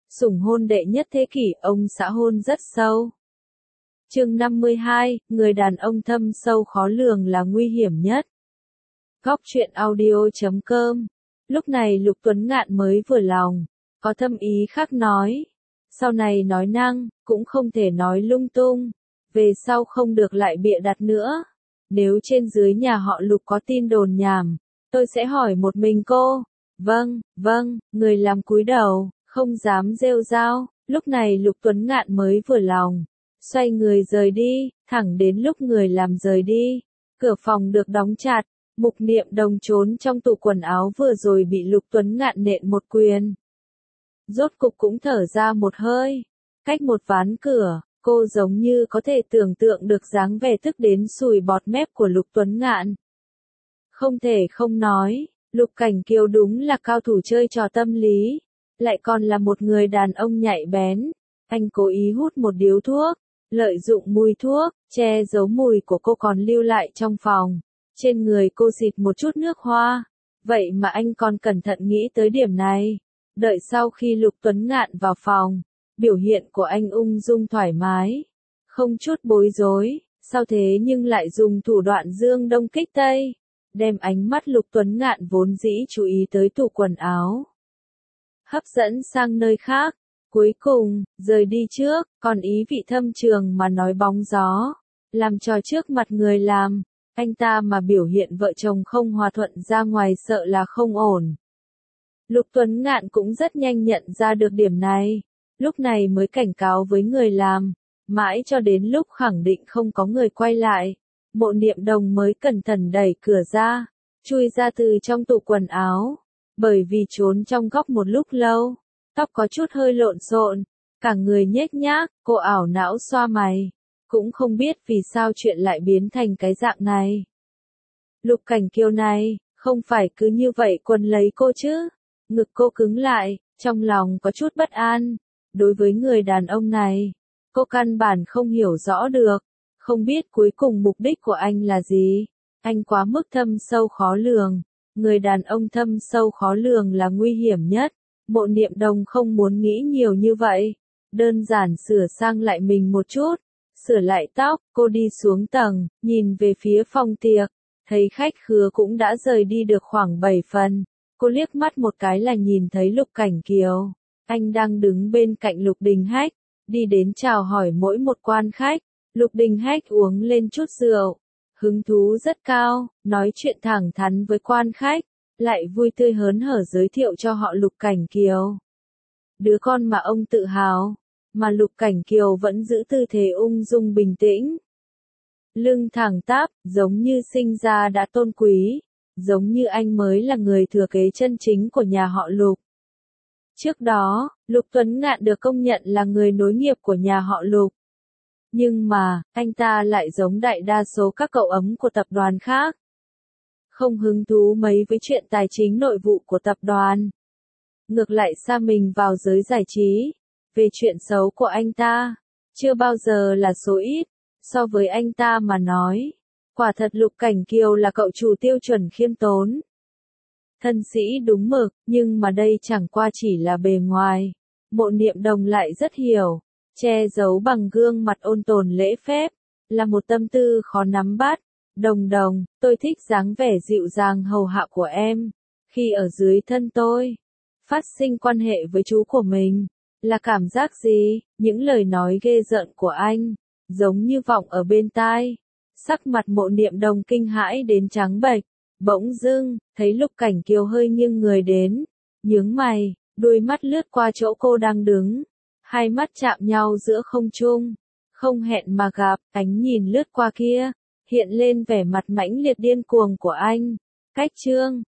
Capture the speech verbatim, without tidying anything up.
Sủng hôn đệ nhất thế kỷ, ông xã hôn rất sâu. Chương năm mươi hai, người đàn ông thâm sâu khó lường là nguy hiểm nhất. Góc truyện audio chấm com. Lúc này Lục Tuấn Ngạn mới vừa lòng, có thâm ý khác nói. Sau này nói năng, cũng không thể nói lung tung. Về sau không được lại bịa đặt nữa. Nếu trên dưới nhà họ Lục có tin đồn nhảm, tôi sẽ hỏi một mình cô. Vâng, vâng, người làm cúi đầu, không dám rêu rao. Lúc này Lục Tuấn Ngạn mới vừa lòng, xoay người rời đi, thẳng đến lúc người làm rời đi. Cửa phòng được đóng chặt, Mục Niệm Đồng trốn trong tủ quần áo vừa rồi bị Lục Tuấn Ngạn nện một quyền. Rốt cục cũng thở ra một hơi. Cách một ván cửa, cô giống như có thể tưởng tượng được dáng vẻ tức đến sùi bọt mép của Lục Tuấn Ngạn. Không thể không nói, Lục Cảnh Kiều đúng là cao thủ chơi trò tâm lý, lại còn là một người đàn ông nhạy bén. Anh cố ý hút một điếu thuốc, lợi dụng mùi thuốc, che giấu mùi của cô còn lưu lại trong phòng. Trên người cô xịt một chút nước hoa. Vậy mà anh còn cẩn thận nghĩ tới điểm này. Đợi sau khi Lục Tuấn Ngạn vào phòng, biểu hiện của anh ung dung thoải mái, không chút bối rối, sao thế nhưng lại dùng thủ đoạn dương đông kích tây, đem ánh mắt Lục Tuấn Ngạn vốn dĩ chú ý tới tủ quần áo, hấp dẫn sang nơi khác. Cuối cùng, rời đi trước, còn ý vị thâm trường mà nói bóng gió, làm trò trước mặt người làm. Anh ta mà biểu hiện vợ chồng không hòa thuận ra ngoài sợ là không ổn. Lục Tuấn Ngạn cũng rất nhanh nhận ra được điểm này, lúc này mới cảnh cáo với người làm, mãi cho đến lúc khẳng định không có người quay lại, Mộ Niệm Đồng mới cẩn thận đẩy cửa ra, chui ra từ trong tủ quần áo, bởi vì trốn trong góc một lúc lâu, tóc có chút hơi lộn xộn, cả người nhếch nhác, cô ảo não xoa mày, cũng không biết vì sao chuyện lại biến thành cái dạng này. Lục Cảnh Kiều này, không phải cứ như vậy quấn lấy cô chứ? Ngực cô cứng lại, trong lòng có chút bất an. Đối với người đàn ông này, cô căn bản không hiểu rõ được, không biết cuối cùng mục đích của anh là gì. Anh quá mức thâm sâu khó lường. Người đàn ông thâm sâu khó lường là nguy hiểm nhất. Mộ Niệm Đồng không muốn nghĩ nhiều như vậy. Đơn giản sửa sang lại mình một chút, sửa lại tóc, cô đi xuống tầng, nhìn về phía phòng tiệc, thấy khách khứa cũng đã rời đi được khoảng bảy phần. Cô liếc mắt một cái là nhìn thấy Lục Cảnh Kiều. Anh đang đứng bên cạnh Lục Đình Hách, đi đến chào hỏi mỗi một quan khách. Lục Đình Hách uống lên chút rượu, hứng thú rất cao, nói chuyện thẳng thắn với quan khách, lại vui tươi hớn hở giới thiệu cho họ Lục Cảnh Kiều. Đứa con mà ông tự hào, mà Lục Cảnh Kiều vẫn giữ tư thế ung dung bình tĩnh. Lưng thẳng tắp, giống như sinh ra đã tôn quý, giống như anh mới là người thừa kế chân chính của nhà họ Lục. Trước đó, Lục Tuấn Ngạn được công nhận là người nối nghiệp của nhà họ Lục. Nhưng mà, anh ta lại giống đại đa số các cậu ấm của tập đoàn khác. Không hứng thú mấy với chuyện tài chính nội vụ của tập đoàn. Ngược lại sa mình vào giới giải trí. Về chuyện xấu của anh ta, chưa bao giờ là số ít, so với anh ta mà nói. Quả thật Lục Cảnh Kiều là cậu chủ tiêu chuẩn khiêm tốn. Thân sĩ đúng mực, nhưng mà đây chẳng qua chỉ là bề ngoài. Mộ Niệm Đồng lại rất hiểu, che giấu bằng gương mặt ôn tồn lễ phép, là một tâm tư khó nắm bắt. Đồng Đồng, tôi thích dáng vẻ dịu dàng hầu hạ của em. Khi ở dưới thân tôi, phát sinh quan hệ với chú của mình, là cảm giác gì? Những lời nói ghê rợn của anh, giống như vọng ở bên tai. Sắc mặt Mộ Niệm Đồng kinh hãi đến trắng bệch, bỗng dưng, thấy Lục Cảnh Kiều hơi nghiêng người đến, nhướng mày, đôi mắt lướt qua chỗ cô đang đứng, hai mắt chạm nhau giữa không trung, không hẹn mà gặp, ánh nhìn lướt qua kia, hiện lên vẻ mặt mãnh liệt điên cuồng của anh. Cách chương,